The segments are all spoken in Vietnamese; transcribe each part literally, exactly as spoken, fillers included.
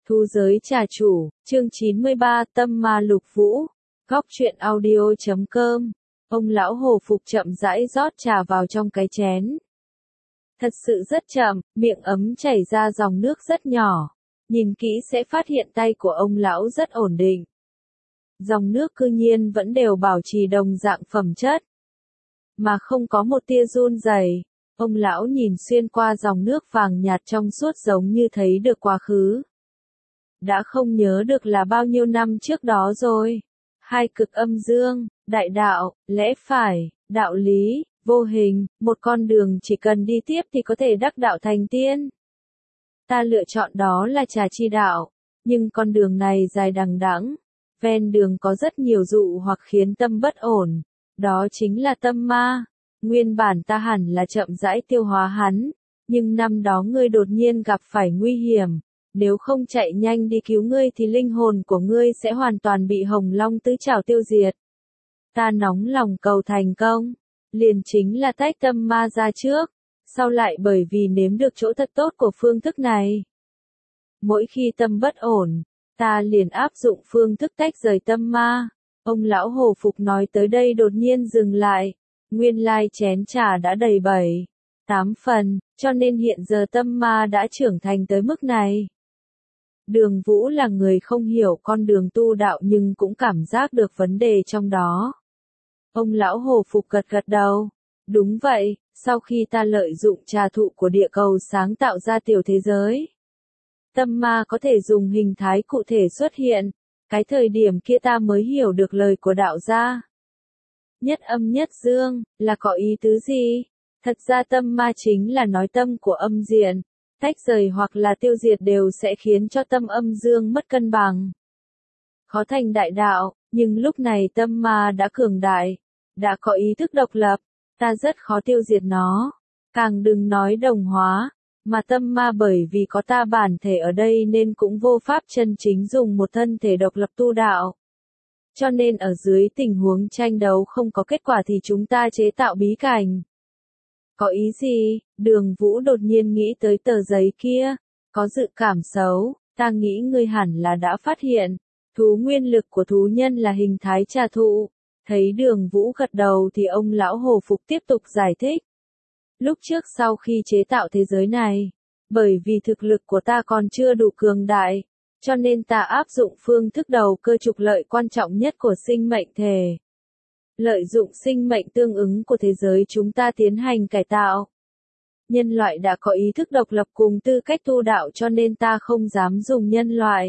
Thu giới trà chủ, chương chín mươi ba, Tâm Ma Lục Vũ, góc truyện audio chấm com. Ông lão hồ phục chậm rãi rót trà vào trong cái chén. Thật sự rất chậm, miệng ấm chảy ra dòng nước rất nhỏ. Nhìn kỹ sẽ phát hiện tay của ông lão rất ổn định. Dòng nước cư nhiên vẫn đều bảo trì đồng dạng phẩm chất, mà không có một tia run rẩy. Ông lão nhìn xuyên qua dòng nước vàng nhạt trong suốt giống như thấy được quá khứ. Đã không nhớ được là bao nhiêu năm trước đó rồi. Hai cực âm dương, đại đạo, lẽ phải, đạo lý, vô hình, một con đường chỉ cần đi tiếp thì có thể đắc đạo thành tiên. Ta lựa chọn đó là trà chi đạo, nhưng con đường này dài đằng đẵng, ven đường có rất nhiều dụ hoặc khiến tâm bất ổn, đó chính là tâm ma. Nguyên bản ta hẳn là chậm rãi tiêu hóa hắn, nhưng năm đó ngươi đột nhiên gặp phải nguy hiểm. Nếu không chạy nhanh đi cứu ngươi thì linh hồn của ngươi sẽ hoàn toàn bị hồng long tứ trảo tiêu diệt. Ta nóng lòng cầu thành công, liền chính là tách tâm ma ra trước, sau lại bởi vì nếm được chỗ thật tốt của phương thức này. Mỗi khi tâm bất ổn, ta liền áp dụng phương thức tách rời tâm ma. Ông lão hồ phục nói tới đây đột nhiên dừng lại, nguyên lai chén trà đã đầy bảy, tám phần, cho nên hiện giờ tâm ma đã trưởng thành tới mức này. Đường Vũ là người không hiểu con đường tu đạo nhưng cũng cảm giác được vấn đề trong đó. Ông lão hồ phục gật gật đầu. Đúng vậy, sau khi ta lợi dụng trà thụ của địa cầu sáng tạo ra tiểu thế giới, tâm ma có thể dùng hình thái cụ thể xuất hiện. Cái thời điểm kia ta mới hiểu được lời của đạo gia. Nhất âm nhất dương, là có ý tứ gì? Thật ra tâm ma chính là nói tâm của âm diện. Tách rời hoặc là tiêu diệt đều sẽ khiến cho tâm âm dương mất cân bằng. Khó thành đại đạo, nhưng lúc này tâm ma đã cường đại, đã có ý thức độc lập, ta rất khó tiêu diệt nó. Càng đừng nói đồng hóa, mà tâm ma bởi vì có ta bản thể ở đây nên cũng vô pháp chân chính dùng một thân thể độc lập tu đạo. Cho nên ở dưới tình huống tranh đấu không có kết quả thì chúng ta chế tạo bí cảnh. Có ý gì? Đường Vũ đột nhiên nghĩ tới tờ giấy kia, có dự cảm xấu, ta nghĩ ngươi hẳn là đã phát hiện, thú nguyên lực của thú nhân là hình thái trà thụ. Thấy Đường Vũ gật đầu thì ông lão hồ phục tiếp tục giải thích. Lúc trước sau khi chế tạo thế giới này, bởi vì thực lực của ta còn chưa đủ cường đại, cho nên ta áp dụng phương thức đầu cơ trục lợi quan trọng nhất của sinh mệnh thể. Lợi dụng sinh mệnh tương ứng của thế giới chúng ta tiến hành cải tạo. Nhân loại đã có ý thức độc lập cùng tư cách tu đạo cho nên ta không dám dùng nhân loại.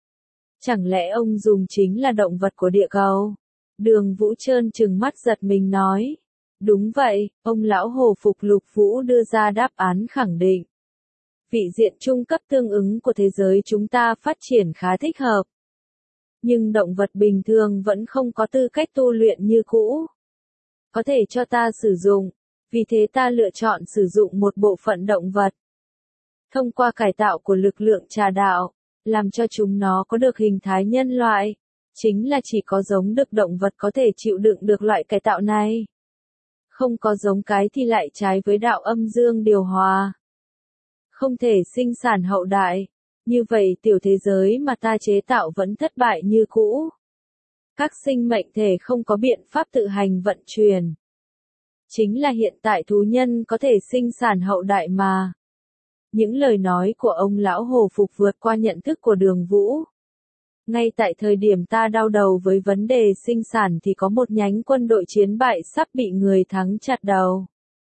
Chẳng lẽ ông dùng chính là động vật của địa cầu? Đường Vũ trơn trừng mắt giật mình nói. Đúng vậy, ông lão hồ phục Lục Vũ đưa ra đáp án khẳng định. Vị diện trung cấp tương ứng của thế giới chúng ta phát triển khá thích hợp. Nhưng động vật bình thường vẫn không có tư cách tu luyện như cũ. Có thể cho ta sử dụng, vì thế ta lựa chọn sử dụng một bộ phận động vật. Thông qua cải tạo của lực lượng trà đạo, làm cho chúng nó có được hình thái nhân loại. Chính là chỉ có giống được động vật có thể chịu đựng được loại cải tạo này. Không có giống cái thì lại trái với đạo âm dương điều hòa. Không thể sinh sản hậu đại. Như vậy tiểu thế giới mà ta chế tạo vẫn thất bại như cũ. Các sinh mệnh thể không có biện pháp tự hành vận chuyển. Chính là hiện tại thú nhân có thể sinh sản hậu đại mà. Những lời nói của ông lão hồ phục vượt qua nhận thức của Đường Vũ. Ngay tại thời điểm ta đau đầu với vấn đề sinh sản thì có một nhánh quân đội chiến bại sắp bị người thắng chặt đầu.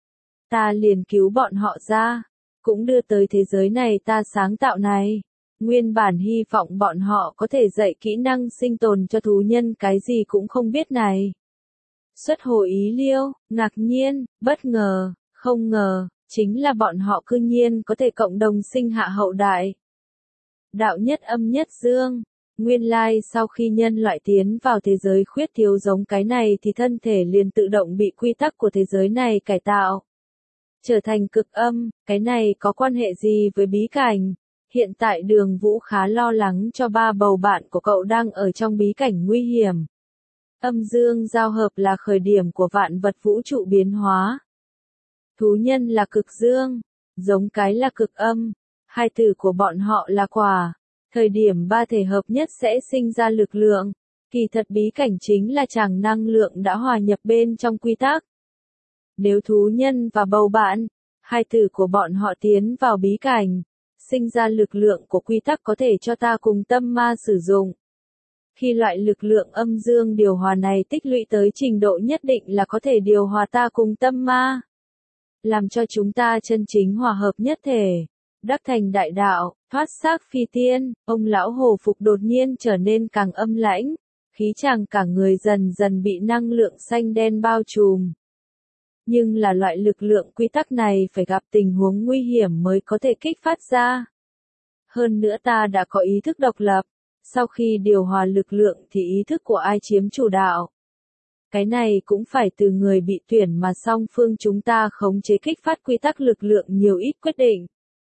Ta liền cứu bọn họ ra, cũng đưa tới thế giới này ta sáng tạo này. Nguyên bản hy vọng bọn họ có thể dạy kỹ năng sinh tồn cho thú nhân cái gì cũng không biết này. Xuất hồ ý liêu, ngạc nhiên, bất ngờ, không ngờ, chính là bọn họ cư nhiên có thể cộng đồng sinh hạ hậu đại. Đạo nhất âm nhất dương. Nguyên lai sau khi nhân loại tiến vào thế giới khuyết thiếu giống cái này thì thân thể liền tự động bị quy tắc của thế giới này cải tạo. Trở thành cực âm, cái này có quan hệ gì với bí cảnh? Hiện tại Đường Vũ khá lo lắng cho ba bầu bạn của cậu đang ở trong bí cảnh nguy hiểm. Âm dương giao hợp là khởi điểm của vạn vật vũ trụ biến hóa. Thú nhân là cực dương, giống cái là cực âm, hai từ của bọn họ là quả. Thời điểm ba thể hợp nhất sẽ sinh ra lực lượng. Kỳ thật bí cảnh chính là tràng năng lượng đã hòa nhập bên trong quy tắc. Nếu thú nhân và bầu bạn, hai tử của bọn họ tiến vào bí cảnh, sinh ra lực lượng của quy tắc có thể cho ta cùng tâm ma sử dụng. Khi loại lực lượng âm dương điều hòa này tích lũy tới trình độ nhất định là có thể điều hòa ta cùng tâm ma. Làm cho chúng ta chân chính hòa hợp nhất thể, đắc thành đại đạo, thoát xác phi tiên. Ông lão Hồ Phục đột nhiên trở nên càng âm lãnh, khí chàng cả người dần dần bị năng lượng xanh đen bao trùm. Nhưng là loại lực lượng quy tắc này phải gặp tình huống nguy hiểm mới có thể kích phát ra. Hơn nữa ta đã có ý thức độc lập, sau khi điều hòa lực lượng thì ý thức của ai chiếm chủ đạo. Cái này cũng phải từ người bị tuyển mà song phương chúng ta khống chế kích phát quy tắc lực lượng nhiều ít quyết định.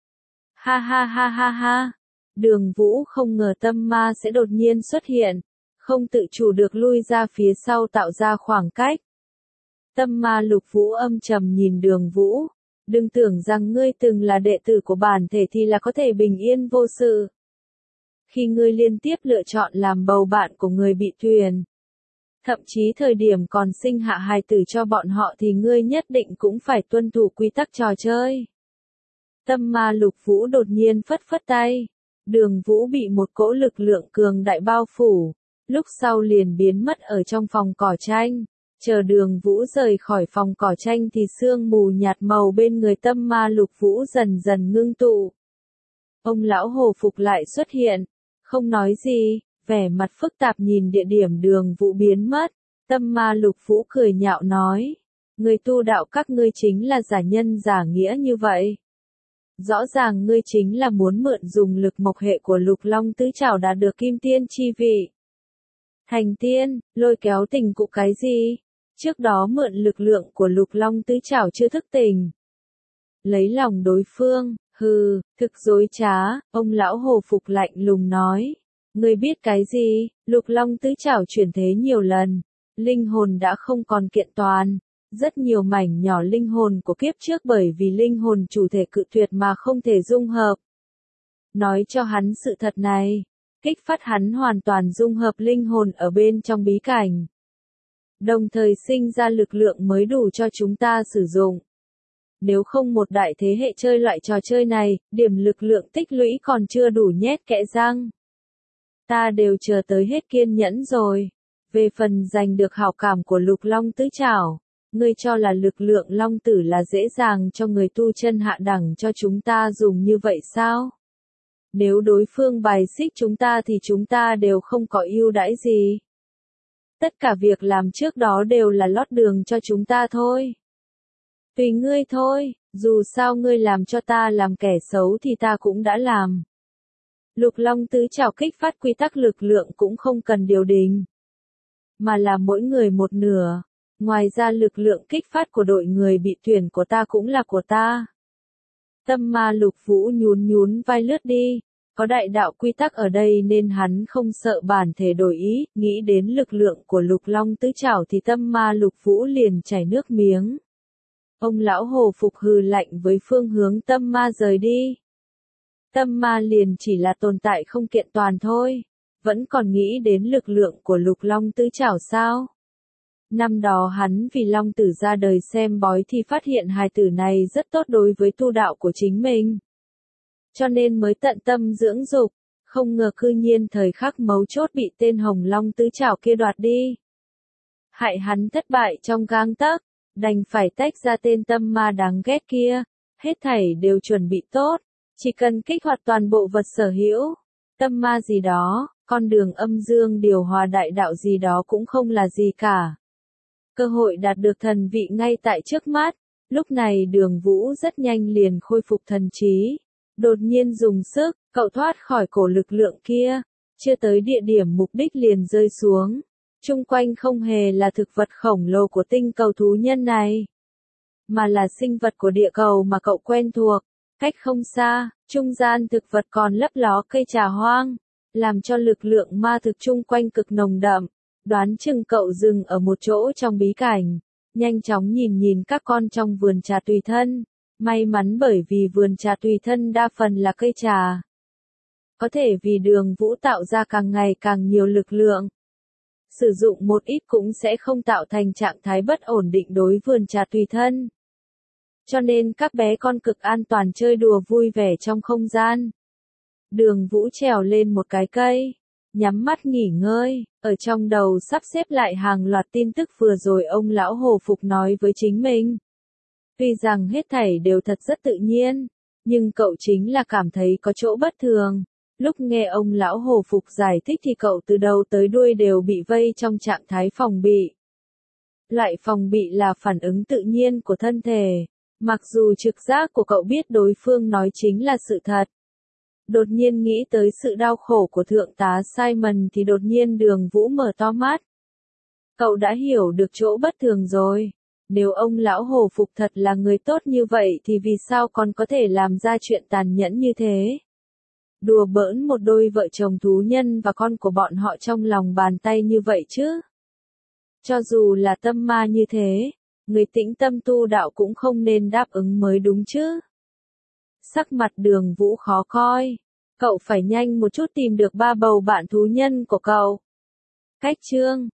Ha ha ha ha ha, Đường Vũ không ngờ tâm ma sẽ đột nhiên xuất hiện, không tự chủ được lui ra phía sau tạo ra khoảng cách. Tâm ma Lục Vũ âm trầm nhìn Đường Vũ, đừng tưởng rằng ngươi từng là đệ tử của bản thể thì là có thể bình yên vô sự. Khi ngươi liên tiếp lựa chọn làm bầu bạn của người bị tuyển, thậm chí thời điểm còn sinh hạ hài tử cho bọn họ thì ngươi nhất định cũng phải tuân thủ quy tắc trò chơi. Tâm ma Lục Vũ đột nhiên phất phất tay, Đường Vũ bị một cỗ lực lượng cường đại bao phủ, lúc sau liền biến mất ở trong phòng cỏ tranh. Chờ Đường Vũ rời khỏi phòng cỏ tranh thì sương mù nhạt màu bên người tâm ma Lục Vũ dần dần ngưng tụ. Ông lão Hồ Phục lại xuất hiện, không nói gì, vẻ mặt phức tạp nhìn địa điểm Đường Vũ biến mất. Tâm ma Lục Vũ cười nhạo nói, người tu đạo các ngươi chính là giả nhân giả nghĩa như vậy. Rõ ràng ngươi chính là muốn mượn dùng lực mộc hệ của Lục Long tứ trảo đạt được kim tiên chi vị. Thành tiên, lôi kéo tình cụ cái gì? Trước đó mượn lực lượng của Lục Long tứ trảo chưa thức tỉnh. Lấy lòng đối phương, hừ, thực dối trá, ông lão Hồ Phục lạnh lùng nói. Ngươi biết cái gì, Lục Long tứ trảo chuyển thế nhiều lần, linh hồn đã không còn kiện toàn. Rất nhiều mảnh nhỏ linh hồn của kiếp trước bởi vì linh hồn chủ thể cự tuyệt mà không thể dung hợp. Nói cho hắn sự thật này, kích phát hắn hoàn toàn dung hợp linh hồn ở bên trong bí cảnh. Đồng thời sinh ra lực lượng mới đủ cho chúng ta sử dụng. Nếu không một đại thế hệ chơi loại trò chơi này, điểm lực lượng tích lũy còn chưa đủ nhét kẽ răng. Ta đều chờ tới hết kiên nhẫn rồi. Về phần giành được hảo cảm của Lục Long tứ trảo, ngươi cho là lực lượng long tử là dễ dàng cho người tu chân hạ đẳng cho chúng ta dùng như vậy sao? Nếu đối phương bài xích chúng ta thì chúng ta đều không có ưu đãi gì. Tất cả việc làm trước đó đều là lót đường cho chúng ta thôi. Tùy ngươi thôi, dù sao ngươi làm cho ta làm kẻ xấu thì ta cũng đã làm. Lục Long tứ trảo kích phát quy tắc lực lượng cũng không cần điều đình, mà là mỗi người một nửa. Ngoài ra lực lượng kích phát của đội người bị tuyển của ta cũng là của ta. Tâm ma Lục Vũ nhún nhún vai lướt đi. Có đại đạo quy tắc ở đây nên hắn không sợ bản thể đổi ý, nghĩ đến lực lượng của Lục Long tứ trảo thì tâm ma Lục Vũ liền chảy nước miếng. Ông lão Hồ Phục hừ lạnh với phương hướng tâm ma rời đi. Tâm ma liền chỉ là tồn tại không kiện toàn thôi, vẫn còn nghĩ đến lực lượng của Lục Long tứ trảo sao? Năm đó hắn vì Long tử ra đời xem bói thì phát hiện hài tử này rất tốt đối với tu đạo của chính mình. Cho nên mới tận tâm dưỡng dục, không ngờ cư nhiên thời khắc mấu chốt bị tên Hồng Long tứ trảo kia đoạt đi. Hại hắn thất bại trong gang tấc, đành phải tách ra tên tâm ma đáng ghét kia, hết thảy đều chuẩn bị tốt, chỉ cần kích hoạt toàn bộ vật sở hữu, tâm ma gì đó, con đường âm dương điều hòa đại đạo gì đó cũng không là gì cả. Cơ hội đạt được thần vị ngay tại trước mắt, lúc này Đường Vũ rất nhanh liền khôi phục thần trí. Đột nhiên dùng sức, cậu thoát khỏi cổ lực lượng kia, chưa tới địa điểm mục đích liền rơi xuống. Trung quanh không hề là thực vật khổng lồ của tinh cầu thú nhân này, mà là sinh vật của địa cầu mà cậu quen thuộc. Cách không xa, trung gian thực vật còn lấp ló cây trà hoang, làm cho lực lượng ma thực chung quanh cực nồng đậm. Đoán chừng cậu dừng ở một chỗ trong bí cảnh, nhanh chóng nhìn nhìn các con trong vườn trà tùy thân. May mắn bởi vì vườn trà tùy thân đa phần là cây trà. có thể vì Đường Vũ tạo ra càng ngày càng nhiều lực lượng. Sử dụng một ít cũng sẽ không tạo thành trạng thái bất ổn định đối vườn trà tùy thân. Cho nên các bé con cực an toàn chơi đùa vui vẻ trong không gian. Đường Vũ trèo lên một cái cây, nhắm mắt nghỉ ngơi, ở trong đầu sắp xếp lại hàng loạt tin tức vừa rồi ông lão Hồ Phục nói với chính mình. Tuy rằng hết thảy đều thật rất tự nhiên, nhưng cậu chính là cảm thấy có chỗ bất thường. Lúc nghe ông lão Hồ Phục giải thích thì cậu từ đầu tới đuôi đều bị vây trong trạng thái phòng bị. Loại phòng bị là phản ứng tự nhiên của thân thể, mặc dù trực giác của cậu biết đối phương nói chính là sự thật. Đột nhiên nghĩ tới sự đau khổ của thượng tá Simon thì đột nhiên Đường Vũ mở to mắt. Cậu đã hiểu được chỗ bất thường rồi. Nếu ông lão Hồ Phục thật là người tốt như vậy thì vì sao còn có thể làm ra chuyện tàn nhẫn như thế? Đùa bỡn một đôi vợ chồng thú nhân và con của bọn họ trong lòng bàn tay như vậy chứ? Cho dù là tâm ma như thế, người tĩnh tâm tu đạo cũng không nên đáp ứng mới đúng chứ? Sắc mặt Đường Vũ khó coi. Cậu phải nhanh một chút tìm được ba bầu bạn thú nhân của cậu. Cách chương